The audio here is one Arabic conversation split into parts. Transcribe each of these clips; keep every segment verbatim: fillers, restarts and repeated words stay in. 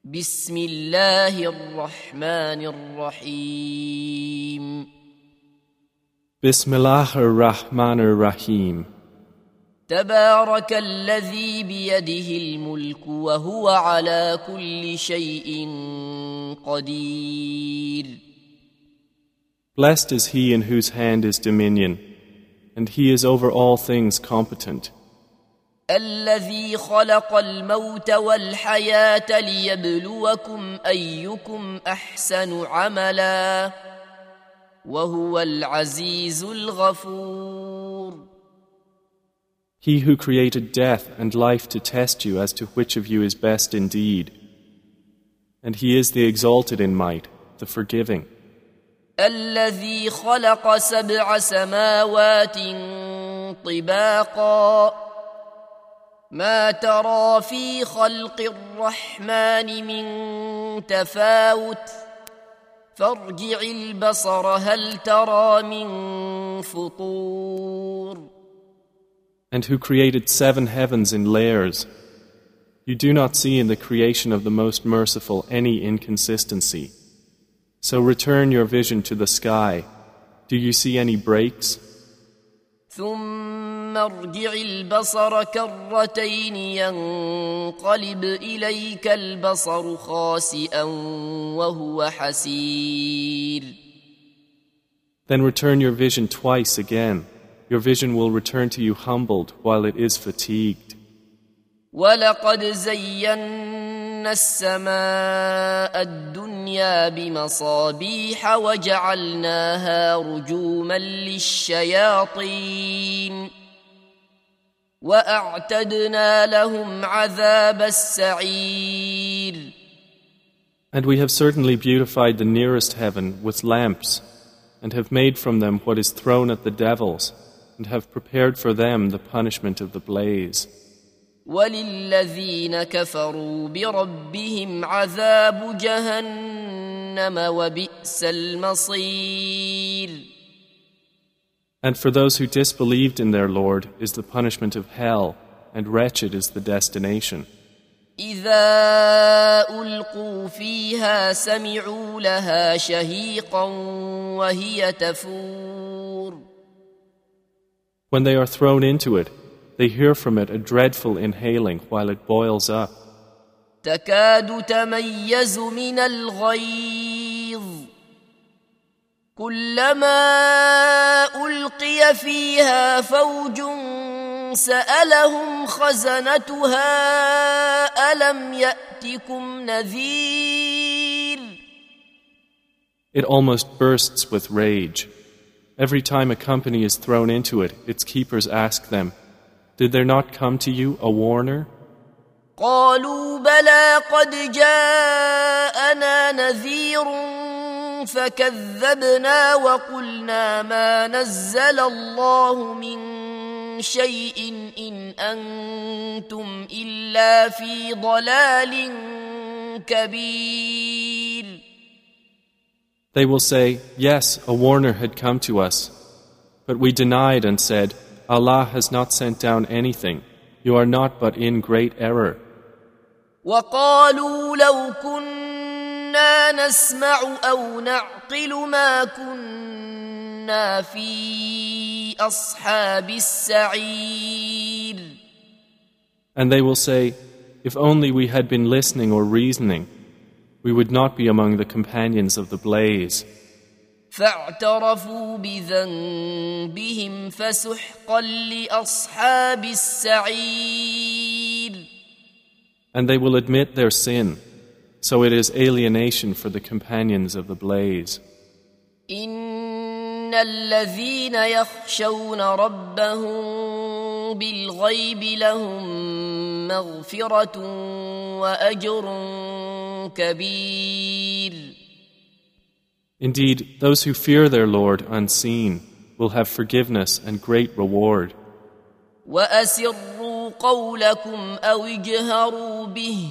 بسم الله الرحمن الرحيم Bismillah ar-Rahman ar-Rahim. تبارك الذي بيده الملك وهو على كل شيء قدير. Blessed is he in whose hand is dominion, and he is over all things competent. الذي خلق الموت والحياة ليبلوكم أيكم أحسن عملا وهو العزيز الغفور. He who created death and life to test you as to which of you is best indeed. And he is the exalted in might, the forgiving. الذي خلق سبع سماوات طباقا ما ترى في خلق الرحمن من تفاوت فارجع البصر هل ترى من فطور. And who created seven heavens in layers. You do not see in the creation of the Most Merciful any inconsistency. So return your vision to the sky. Do you see any breaks? ثم ارجع البصر كرتين ينقلب إليك البصر خاسئا وهو حسير. Then return your vision twice again. Your vision will return to you humbled while it is fatigued. ولقد زينا السماء الدنيا بمصابيح وجعلناها رجوما للشياطين وأعتدنا لهم عذاب السعير. And we have certainly beautified the nearest heaven with lamps, and have made from them what is thrown at the devils, and have prepared for them the punishment of the blaze. وَلِلَّذِينَ كَفَرُوا بِرَبِّهِمْ عَذَابُ جَهَنَّمَ وَبِئْسَ الْمَصِيرُ. And for those who disbelieved in their Lord is the punishment of hell, and wretched is the destination. إِذَا أُلْقُوا فِيهَا سَمِعُوا لَهَا شَهِيقًا وَهِيَ تَفُورُ. When they are thrown into it, they hear from it a dreadful inhaling while it boils up. تكاد تميز من الغيظ كلما ألقي فيها فوج سألهم خزنتها ألم يأتكم نذير. It almost bursts with rage. Every time a company is thrown into it, its keepers ask them, "Did there not come to you a warner?" قالوا بلى قد جاءنا نذير فكذبنا وقلنا ما نزل الله من شيء إن أنتم إلا في ضلال كبير. They will say, "Yes, a warner had come to us." But we denied and said, "Allah has not sent down anything. You are not but in great error." وقالوا لو كنا نسمع أو نعقل ما كنا في أصحاب السعير. And they will say, "If only we had been listening or reasoning, we would not be among the companions of the blaze." فاعترفوا بذنبهم فسحقا لأصحاب السعير. And they will admit their sin, so it is alienation for the companions of the blaze. إن الذين يخشون ربهم بالغيب لهم مغفرة وأجر كبير. Indeed, those who fear their Lord unseen will have forgiveness and great reward. وَأَسِرُّوا قَوْلَكُمْ أَوْ اجْهَرُوا بِهِ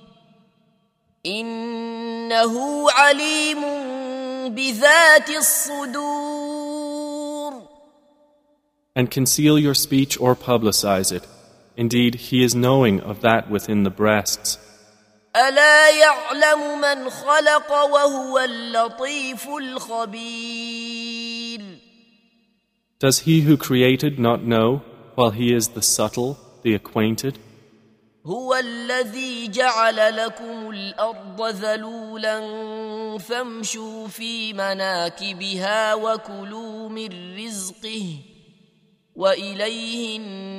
إِنَّهُ عَلِيمٌ بِذَاتِ الصُّدُورِ. And conceal your speech or publicize it. Indeed, He is knowing of that within the breasts. ألا يعلم من خلق وهو اللطيف الخبير. Does he who created not know, while he is the subtle, the acquainted? هو الذي جعل لكم الأرض ذلولا فامشوا في مناكبها وكلوا من رزقه وإليه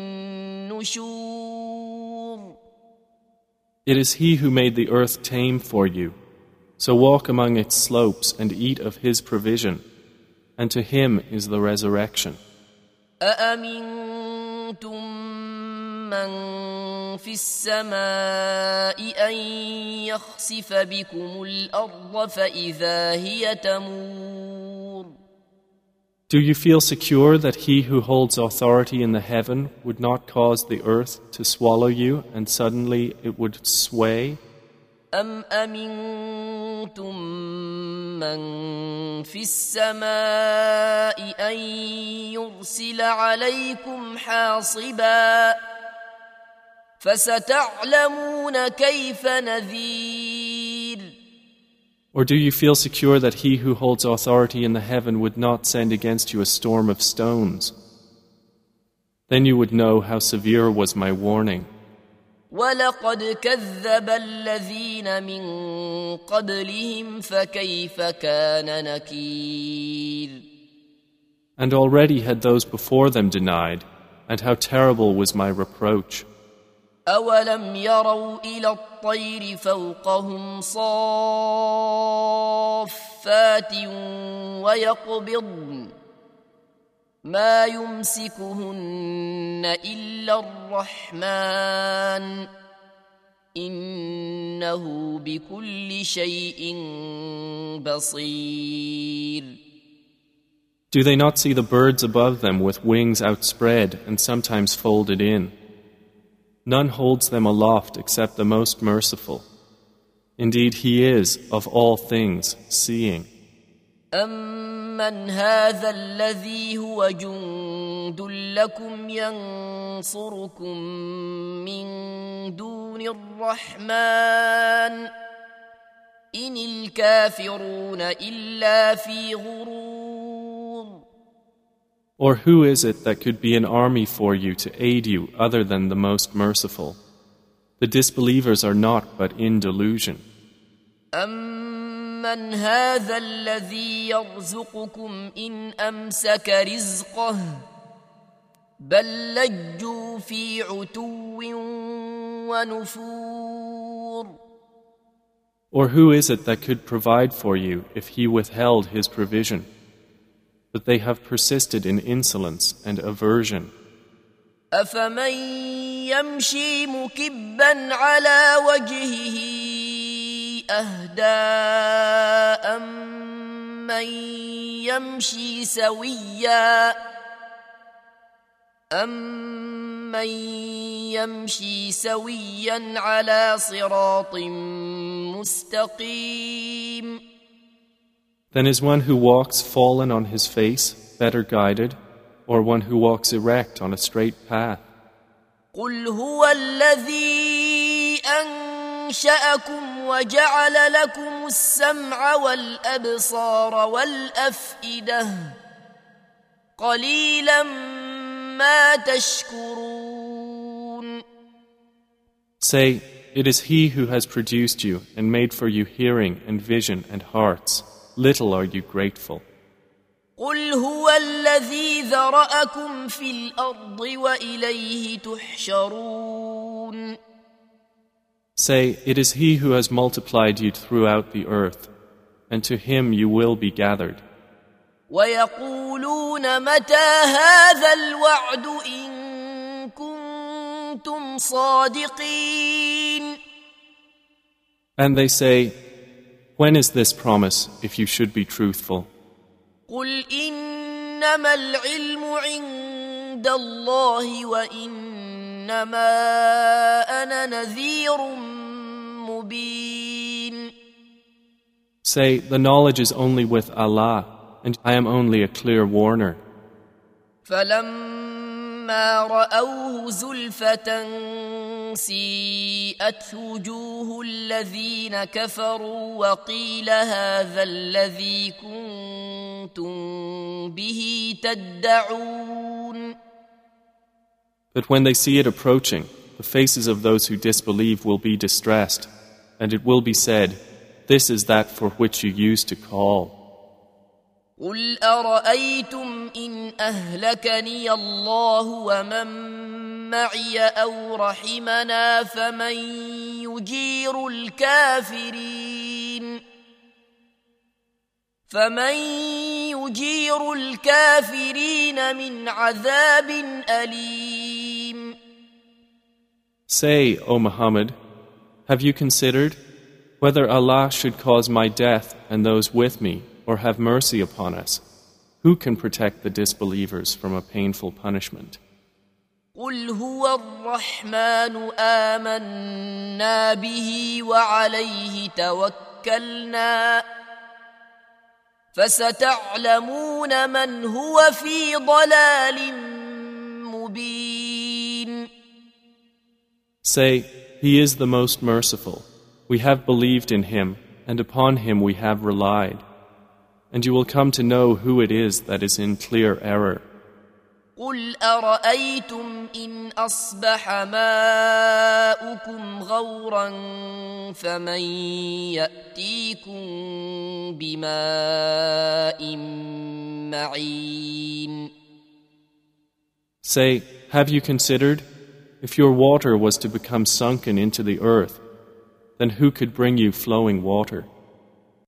النشور. It is he who made the earth tame for you. So walk among its slopes and eat of his provision, and to him is the resurrection. أأمنتم من في السماء أن يخسف بكم الأرض فإذا هي تمور. Do you feel secure that he who holds authority in the heaven would not cause the earth to swallow you and suddenly it would sway? أم أمنتم من في السماء أن يرسل عليكم حاصبا فستعلمون كيف نذير. Or do you feel secure that he who holds authority in the heaven would not send against you a storm of stones? Then you would know how severe was my warning. وَلَقَدْ كَذَّبَ الَّذِينَ مِن قَبْلِهِمْ فَكَيْفَ كَانَ نَكِيرِ. And already had those before them denied, and how terrible was my reproach. أَوَلَمْ يَرَوْا إِلَى الطَّيْرِ فَوْقَهُمْ صَافَّاتٍ وَيَقْبِضْنَ ما يمسكهن إلا الرحمن إنه بكل شيء بصير. Do they not see the birds above them with wings outspread and sometimes folded in? None holds them aloft except the most merciful. Indeed, he is, of all things, seeing. أَمَّنْ هَذَا الَّذِي هُوَ جُندٌ لَكُمْ يَنصُرُكُم مِّن دُونِ الرَّحْمَنِ إِنِ الْكَافِرُونَ إِلَّا فِي غُرُورٍ. Or who is it that could be an army for you to aid you other than the most merciful? The disbelievers are not but in delusion. أَمَّنْ هَذَا الَّذِي يَرْزُقُكُمْ إِنْ أَمْسَكَ رِزْقَهُ بَل لَّجُّوا فِي عُتُوٍّ وَنُفُورٍ. Or who is it that could provide for you if he withheld his provision? But they have persisted in insolence and aversion. أَفَمَن يَمْشِي مُكِبًّا عَلَى وَجْهِهِ أَهْدَىٰ أَمَّن يَمْشِي سَوِيًّا أَمَّن يَمْشِي سَوِيًّا عَلَى صِرَاطٍ مُّسْتَقِيمٍ. Then is one who walks fallen on his face better guided, or one who walks erect on a straight path? قُلْ هُوَ الَّذِي أَنشَأَكُمْ وَجَعَلَ لَكُمُ السَّمْعَ وَالْأَبْصَارَ وَالْأَفْئِدَةَ قَلِيلًا مَا تَشْكُرُونَ. Say, it is he who has produced you and made for you hearing and vision and hearts. Little are you grateful. قُلْ هُوَ الَّذِي ذَرَأَكُمْ فِي الْأَرْضِ وَإِلَيْهِ تُحْشَرُونَ. Say, it is he who has multiplied you throughout the earth, and to him you will be gathered. وَيَقُولُونَ مَتَى هَذَا الْوَعْدُ إِن كُنتُمْ صَادِقِينَ. And they say, when is this promise, if you should be truthful? قُلْ إِنَّمَا الْعِلْمُ عِندَ اللَّهِ وَإِنَّمَا أَنَا نَذِيرٌ مُبِينٌ. Say, the knowledge is only with Allah, and I am only a clear warner. فَلَمَّا فلما رأوه زلفة سيئت وجوه الذين كفروا وقيل هذا الذي كنتم به تدعون. But when they see it approaching, the faces of those who disbelieve will be distressed, and it will be said, "This is that for which you used to call." قل أرأيتم إن أهلكني الله ومن معي أو رحمنا فمن يجير الكافرين فمن يجير الكافرين من عذاب أليم. Say, O Muhammad, have you considered whether Allah should cause my death and those with me, or have mercy upon us? Who can protect the disbelievers from a painful punishment? قل هو الرحمن آمنا به وعليه توكلنا فستعلمون من هو في ضلال مبين. Say, He is the most merciful. We have believed in Him, and upon Him we have relied. And you will come to know who it is that is in clear error. قل أرأيتم إن أصبح ماؤكم غورا فمن يأتيكم بماء معين. Say, have you considered, if your water was to become sunken into the earth, then who could bring you flowing water?